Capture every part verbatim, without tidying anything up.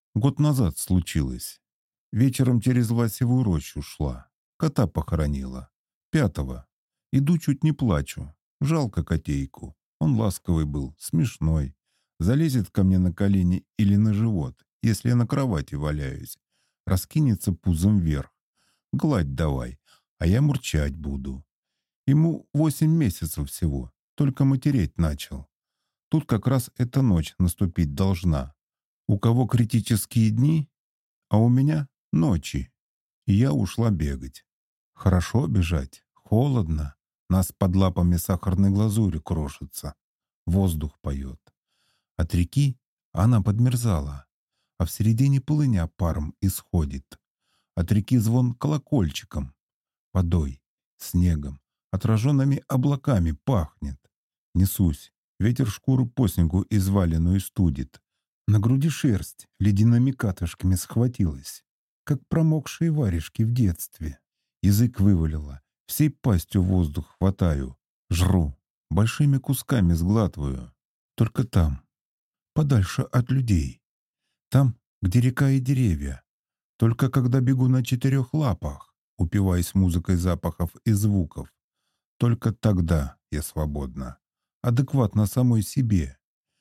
Год назад случилось. Вечером через Ласевую рощу шла. Кота похоронила. Пятого. Иду, чуть не плачу. Жалко котейку. Он ласковый был, смешной. Залезет ко мне на колени или на живот, если я на кровати валяюсь. Раскинется пузом вверх. Гладь давай, а я мурчать буду. Ему восемь месяцев всего, только матереть начал. Тут как раз эта ночь наступить должна. У кого критические дни, а у меня ночи. И я ушла бегать. Хорошо бежать, холодно. Нас под лапами сахарной глазури крошится. Воздух поет. От реки она подмерзала, а в середине полыня паром исходит. От реки звон колокольчиком, водой, снегом, отраженными облаками пахнет. Несусь, ветер шкуру по снегу изваленную студит. На груди шерсть ледяными катышками схватилась, как промокшие варежки в детстве. Язык вывалило, всей пастью воздух хватаю, жру, большими кусками сглатываю. Только там, подальше от людей. Там, где река и деревья. Только когда бегу на четырех лапах, упиваясь музыкой запахов и звуков, только тогда я свободна, адекватна самой себе.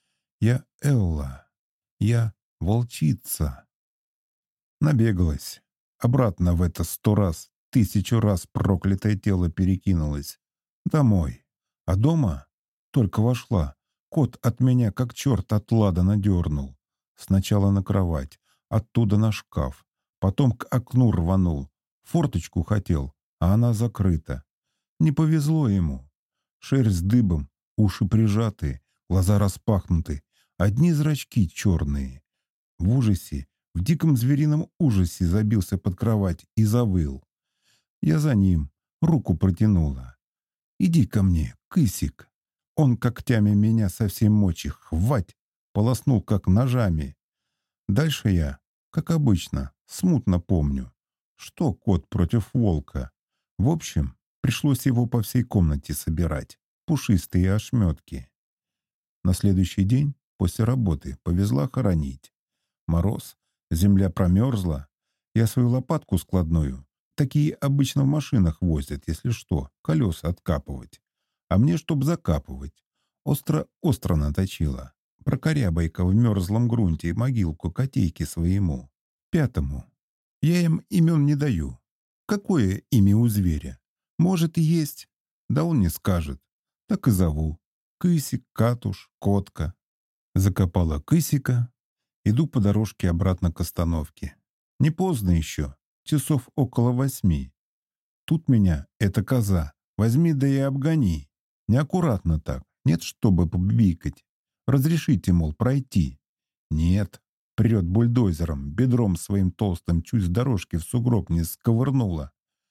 Я Элла. Я волчица. Набегалась. Обратно в это сто раз, тысячу раз проклятое тело перекинулось. Домой. А дома только вошла. Кот от меня, как черт от ладана, дернул. Сначала на кровать, оттуда на шкаф. Потом к окну рванул. Форточку хотел, а она закрыта. Не повезло ему. Шерсть дыбом, уши прижатые, глаза распахнуты. Одни зрачки черные. В ужасе, в диком зверином ужасе забился под кровать и завыл. Я за ним, руку протянула. «Иди ко мне, кысик». Он когтями меня со всей мочи хвать, полоснул как ножами. Дальше я, как обычно, смутно помню. Что кот против волка? В общем, пришлось его по всей комнате собирать. Пушистые ошметки. На следующий день после работы повезла хоронить. Мороз, земля промерзла. Я свою лопатку складную, такие обычно в машинах возят, если что, колеса откапывать. А мне, чтоб закапывать, остро-остро наточила. Прокорябай-ка в мерзлом грунте могилку котейке своему, пятому. Я им имен не даю. Какое имя у зверя? Может и есть, да он не скажет. Так и зову. Кысик, Катуш, Котка. Закопала Кысика. Иду по дорожке обратно к остановке. Не поздно еще, часов около восьми. Тут меня эта коза. Возьми да и обгони. Неаккуратно так. Нет, чтобы побикать. Разрешите, мол, пройти. Нет. Прет бульдозером, бедром своим толстым чуть с дорожки в сугроб не сковырнула.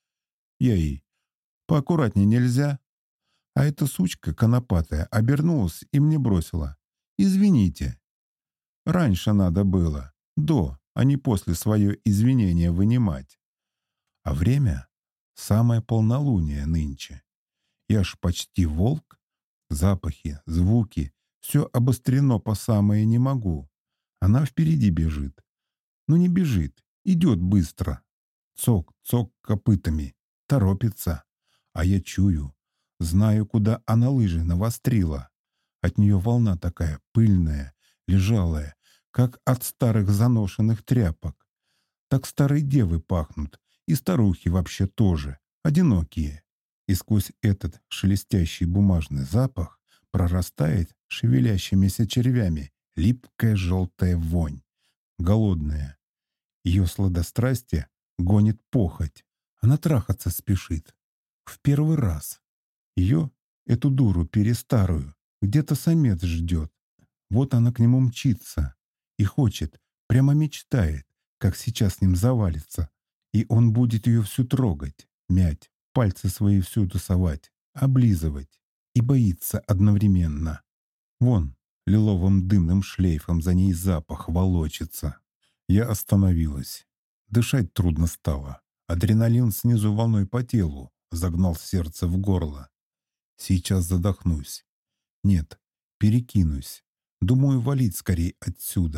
Я ей: поаккуратнее нельзя? А эта сучка конопатая обернулась и мне бросила: извините. Раньше надо было, до, а не после свое извинение вынимать. А время — самое полнолуние нынче. Я ж почти волк. Запахи, звуки — все обострено по самое не могу. Она впереди бежит. Ну не бежит, идет быстро. Цок-цок копытами, торопится. А я чую, знаю, куда она лыжи навострила. От нее волна такая пыльная, лежалая, как от старых заношенных тряпок. Так старые девы пахнут, и старухи вообще тоже, одинокие. И сквозь этот шелестящий бумажный запах прорастает шевелящимися червями липкая желтая вонь, голодная. Ее сладострастие гонит похоть. Она трахаться спешит. В первый раз. Ее, эту дуру перестарую, где-то самец ждет. Вот она к нему мчится и хочет, прямо мечтает, как сейчас с ним завалится. И он будет ее всю трогать, мять, пальцы свои всюду совать, облизывать. И боится одновременно. Вон, лиловым дымным шлейфом за ней запах волочится. Я остановилась. Дышать трудно стало. Адреналин снизу волной по телу загнал сердце в горло. Сейчас задохнусь. Нет, перекинусь. Думаю, валить скорей отсюда.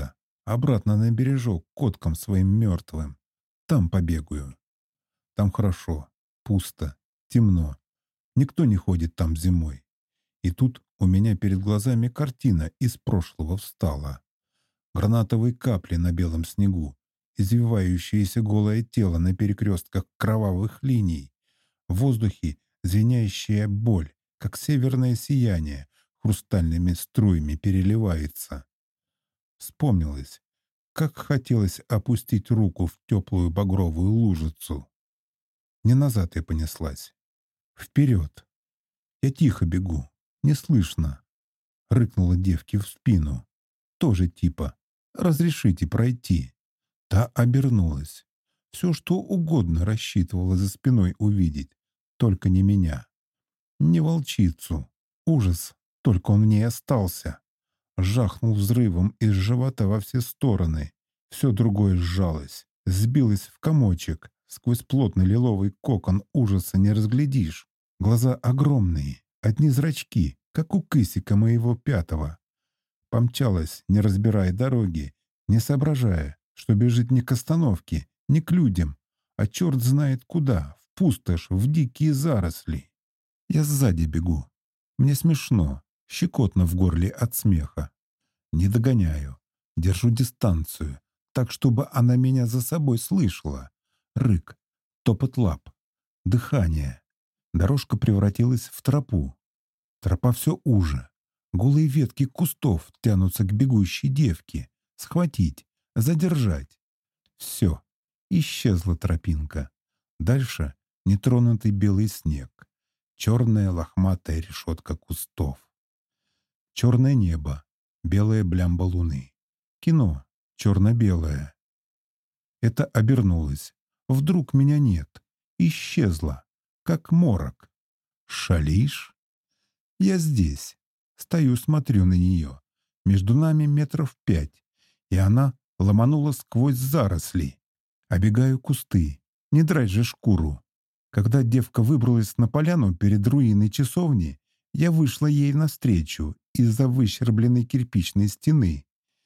Обратно на бережок коткам своим мертвым. Там побегаю. Там хорошо, пусто, темно. Никто не ходит там зимой. И тут у меня перед глазами картина из прошлого встала. Гранатовые капли на белом снегу, извивающееся голое тело на перекрестках кровавых линий. В воздухе звенящая боль, как северное сияние, хрустальными струями переливается. Вспомнилось, как хотелось опустить руку в теплую багровую лужицу. Не назад я понеслась. Вперед. Я тихо бегу. Не слышно. Рыкнула девке в спину. Тоже типа «Разрешите пройти». Та обернулась. Все, что угодно рассчитывала за спиной увидеть, только не меня. Не волчицу. Ужас, только он в ней остался. Жахнул взрывом из живота во все стороны. Все другое сжалось, сбилось в комочек. Сквозь плотный лиловый кокон ужаса не разглядишь. Глаза огромные, одни зрачки, как у кысика моего пятого. Помчалась, не разбирая дороги, не соображая, что бежит не к остановке, не к людям, а черт знает куда, в пустошь, в дикие заросли. Я сзади бегу. Мне смешно, щекотно в горле от смеха. Не догоняю, держу дистанцию, так, чтобы она меня за собой слышала. Рык, топот лап, дыхание. Дорожка превратилась в тропу. Тропа все уже. Голые ветки кустов тянутся к бегущей девке. Схватить, задержать. Все. Исчезла тропинка. Дальше нетронутый белый снег. Черная лохматая решетка кустов. Черное небо. Белая блямба луны. Кино. Черно-белое. Это обернулось. Вдруг меня нет. Исчезла. Как морок. Шалишь? Я здесь. Стою, смотрю на нее. Между нами метров пять. И она ломанула сквозь заросли. Обегаю кусты. Не драть же шкуру. Когда девка выбралась на поляну перед руиной часовни, я вышла ей навстречу из-за выщербленной кирпичной стены.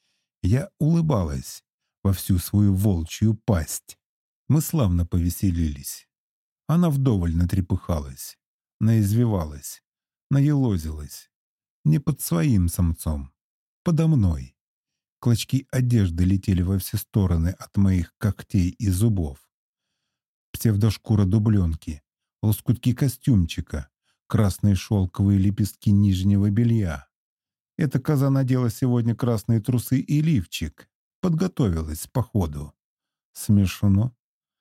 Я улыбалась во всю свою волчью пасть. Мы славно повеселились. Она вдоволь натрепыхалась, наизвивалась, наелозилась. Не под своим самцом, подо мной. Клочки одежды летели во все стороны от моих когтей и зубов. Псевдошкура дубленки, лоскутки костюмчика, красные шелковые лепестки нижнего белья. Эта коза надела сегодня красные трусы и лифчик. Подготовилась к походу. Смешно.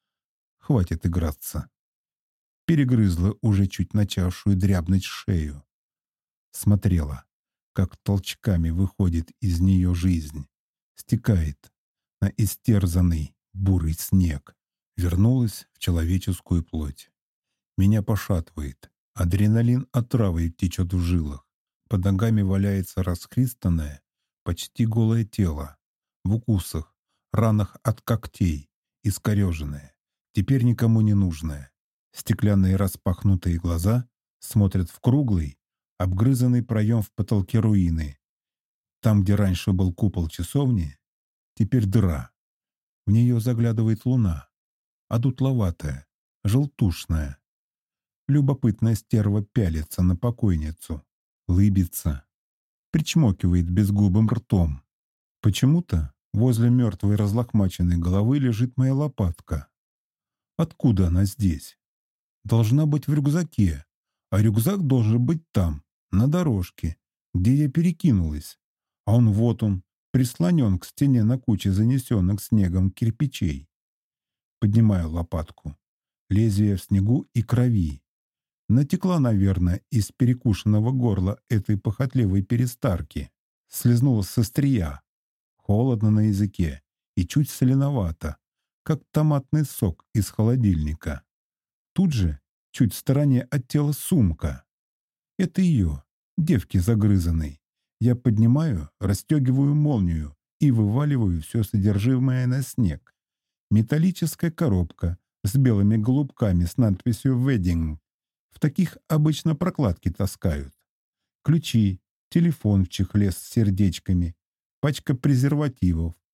Хватит играться. Перегрызла уже чуть начавшую дрябнуть шею. Смотрела, как толчками выходит из нее жизнь. Стекает на истерзанный бурый снег. Вернулась в человеческую плоть. Меня пошатывает. Адреналин отравой течет в жилах. Под ногами валяется расхристанное, почти голое тело. В укусах, ранах от когтей, искореженное. Теперь никому не нужное. Стеклянные распахнутые глаза смотрят в круглый, обгрызанный проем в потолке руины. Там, где раньше был купол часовни, теперь дыра. В нее заглядывает луна, одутловатая, желтушная. Любопытная стерва пялится на покойницу, лыбится, причмокивает безгубым ртом. Почему-то возле мертвой разлохмаченной головы лежит моя лопатка. Откуда она здесь? Должна быть в рюкзаке, а рюкзак должен быть там, на дорожке, где я перекинулась. А он вот он, прислонен к стене на куче занесенных снегом кирпичей. Поднимаю лопатку. Лезвие в снегу и крови. Натекла, наверное, из перекушенного горла этой похотливой перестарки. Слизнула с острия. Холодно на языке и чуть соленовато, как томатный сок из холодильника. Тут же, чуть в стороне от тела, сумка. Это ее, девки загрызанной. Я поднимаю, расстегиваю молнию и вываливаю все содержимое на снег. Металлическая коробка с белыми голубками с надписью «Wedding». В таких обычно прокладки таскают. Ключи, телефон в чехле с сердечками, пачка презервативов,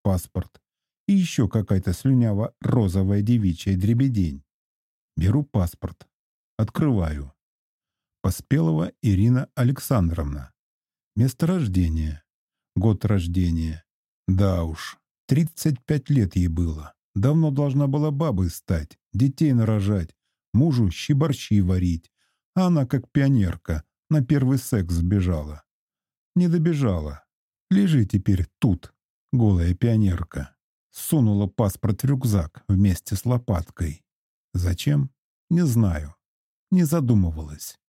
паспорт и еще какая-то слюняво-розовая девичья дребедень. Беру паспорт. Открываю. Поспелова Ирина Александровна. Место рождения. Год рождения. Да уж, тридцать пять лет ей было. Давно должна была бабой стать, детей нарожать, мужу щи-борщи варить. А она, как пионерка, на первый секс сбежала. Не добежала. Лежи теперь тут, голая пионерка. Сунула паспорт в рюкзак вместе с лопаткой. Зачем? Не знаю. Не задумывалась.